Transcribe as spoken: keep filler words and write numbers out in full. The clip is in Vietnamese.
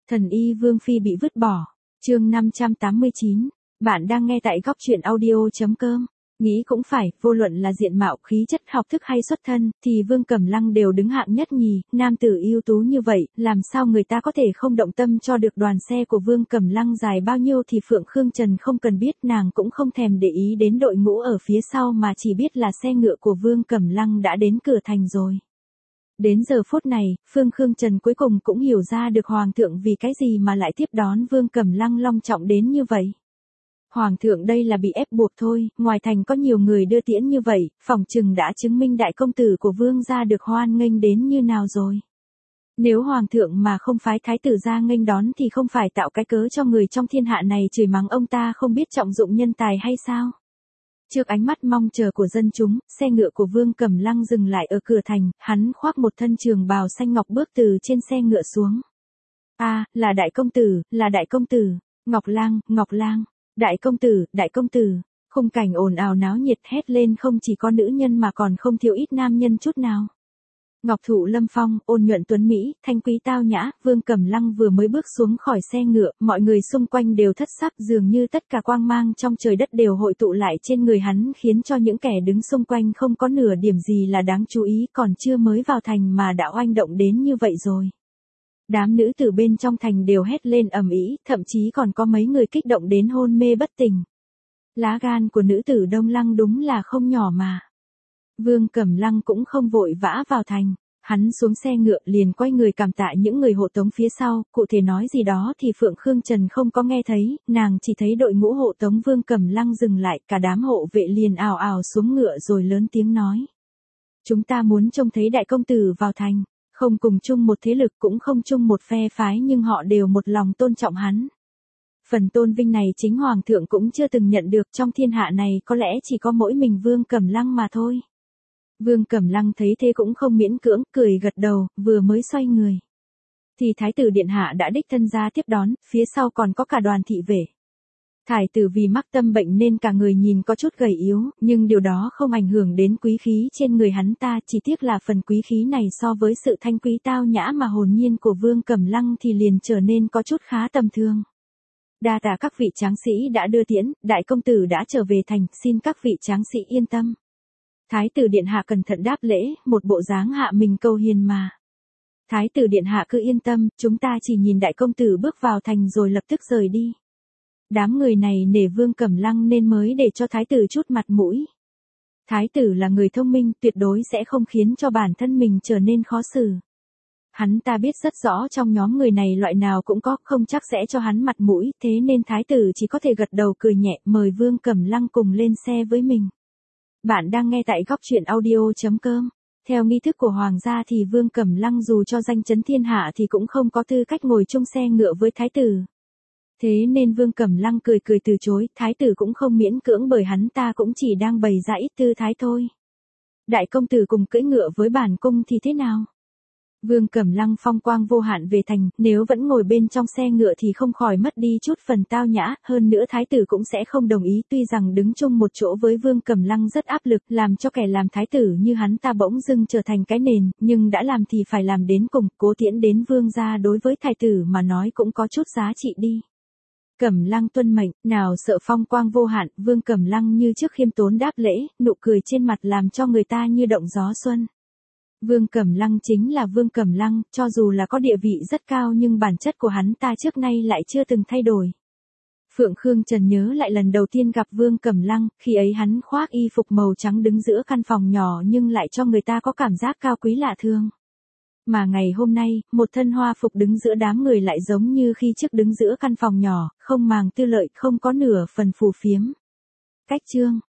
Thần y Vương Phi bị vứt bỏ. Chương năm trăm tám mươi chín. Bạn đang nghe tại góc truyện audio chấm com. Nghĩ cũng phải, vô luận là diện mạo, khí chất, học thức hay xuất thân, thì Vương Cẩm Lăng đều đứng hạng nhất nhì, nam tử ưu tú như vậy, làm sao người ta có thể không động tâm cho được đoàn xe của Vương Cẩm Lăng dài bao nhiêu thì Phượng Khương Trần không cần biết, nàng cũng không thèm để ý đến đội ngũ ở phía sau mà chỉ biết là xe ngựa của Vương Cẩm Lăng đã đến cửa thành rồi. Đến giờ phút này, Phương Khương Trần cuối cùng cũng hiểu ra được Hoàng thượng vì cái gì mà lại tiếp đón Vương Cẩm Lăng long trọng đến như vậy. Hoàng thượng đây là bị ép buộc thôi, ngoài thành có nhiều người đưa tiễn như vậy, phỏng chừng đã chứng minh đại công tử của Vương gia được hoan nghênh đến như nào rồi. Nếu Hoàng thượng mà không phái thái tử ra nghênh đón thì không phải tạo cái cớ cho người trong thiên hạ này chửi mắng ông ta không biết trọng dụng nhân tài hay sao? Trước ánh mắt mong chờ của dân chúng, xe ngựa của Vương Cẩm Lăng dừng lại ở cửa thành, hắn khoác một thân trường bào xanh ngọc bước từ trên xe ngựa xuống. A, à, là đại công tử, là đại công tử, Ngọc Lang, Ngọc Lang, đại công tử, đại công tử. Khung cảnh ồn ào náo nhiệt hét lên không chỉ có nữ nhân mà còn không thiếu ít nam nhân chút nào. Ngọc thụ lâm phong, ôn nhuận tuấn Mỹ, thanh quý tao nhã, Vương Cẩm Lăng vừa mới bước xuống khỏi xe ngựa, mọi người xung quanh đều thất sắc, dường như tất cả quang mang trong trời đất đều hội tụ lại trên người hắn, khiến cho những kẻ đứng xung quanh không có nửa điểm gì là đáng chú ý, còn chưa mới vào thành mà đã oanh động đến như vậy rồi. Đám nữ tử bên trong thành đều hét lên ầm ĩ, thậm chí còn có mấy người kích động đến hôn mê bất tỉnh. Lá gan của nữ tử Đông Lăng đúng là không nhỏ mà. Vương Cẩm Lăng cũng không vội vã vào thành, hắn xuống xe ngựa liền quay người cảm tạ những người hộ tống phía sau, cụ thể nói gì đó thì Phượng Khương Trần không có nghe thấy, nàng chỉ thấy đội ngũ hộ tống Vương Cẩm Lăng dừng lại, cả đám hộ vệ liền ào ào xuống ngựa rồi lớn tiếng nói. Chúng ta muốn trông thấy đại công tử vào thành, không cùng chung một thế lực cũng không chung một phe phái nhưng họ đều một lòng tôn trọng hắn. Phần tôn vinh này chính Hoàng thượng cũng chưa từng nhận được, trong thiên hạ này có lẽ chỉ có mỗi mình Vương Cẩm Lăng mà thôi. Vương Cẩm Lăng thấy thế cũng không miễn cưỡng, cười gật đầu, vừa mới xoay người. Thì Thái tử Điện Hạ đã đích thân ra tiếp đón, phía sau còn có cả đoàn thị vệ. Thái tử vì mắc tâm bệnh nên cả người nhìn có chút gầy yếu, nhưng điều đó không ảnh hưởng đến quý khí trên người hắn ta, chỉ tiếc là phần quý khí này so với sự thanh quý tao nhã mà hồn nhiên của Vương Cẩm Lăng thì liền trở nên có chút khá tầm thường. Đa tạ các vị tráng sĩ đã đưa tiễn, đại công tử đã trở về thành, xin các vị tráng sĩ yên tâm. Thái tử Điện Hạ cẩn thận đáp lễ, một bộ dáng hạ mình câu hiền mà. Thái tử Điện Hạ cứ yên tâm, chúng ta chỉ nhìn đại công tử bước vào thành rồi lập tức rời đi. Đám người này nể Vương Cẩm Lăng nên mới để cho thái tử chút mặt mũi. Thái tử là người thông minh, tuyệt đối sẽ không khiến cho bản thân mình trở nên khó xử. Hắn ta biết rất rõ trong nhóm người này loại nào cũng có, không chắc sẽ cho hắn mặt mũi, thế nên thái tử chỉ có thể gật đầu cười nhẹ, mời Vương Cẩm Lăng cùng lên xe với mình. Bạn đang nghe tại góc truyện audio chấm com. Theo nghi thức của Hoàng gia thì Vương Cẩm Lăng dù cho danh chấn thiên hạ thì cũng không có tư cách ngồi chung xe ngựa với thái tử. Thế nên Vương Cẩm Lăng cười cười từ chối, thái tử cũng không miễn cưỡng bởi hắn ta cũng chỉ đang bày ra ít tư thái thôi. Đại công tử cùng cưỡi ngựa với bản cung thì thế nào? Vương Cẩm Lăng phong quang vô hạn về thành, nếu vẫn ngồi bên trong xe ngựa thì không khỏi mất đi chút phần tao nhã, hơn nữa thái tử cũng sẽ không đồng ý, tuy rằng đứng chung một chỗ với Vương Cẩm Lăng rất áp lực, làm cho kẻ làm thái tử như hắn ta bỗng dưng trở thành cái nền, nhưng đã làm thì phải làm đến cùng, cố tiễn đến vương gia đối với thái tử mà nói cũng có chút giá trị đi. Cẩm Lăng tuân mệnh, nào sợ phong quang vô hạn, Vương Cẩm Lăng như trước khiêm tốn đáp lễ, nụ cười trên mặt làm cho người ta như động gió xuân. Vương Cẩm Lăng chính là Vương Cẩm Lăng, cho dù là có địa vị rất cao nhưng bản chất của hắn ta trước nay lại chưa từng thay đổi. Phượng Khương Trần nhớ lại lần đầu tiên gặp Vương Cẩm Lăng, khi ấy hắn khoác y phục màu trắng đứng giữa căn phòng nhỏ nhưng lại cho người ta có cảm giác cao quý lạ thường. Mà ngày hôm nay, một thân hoa phục đứng giữa đám người lại giống như khi trước đứng giữa căn phòng nhỏ, không màng tư lợi, không có nửa phần phù phiếm. Cách chương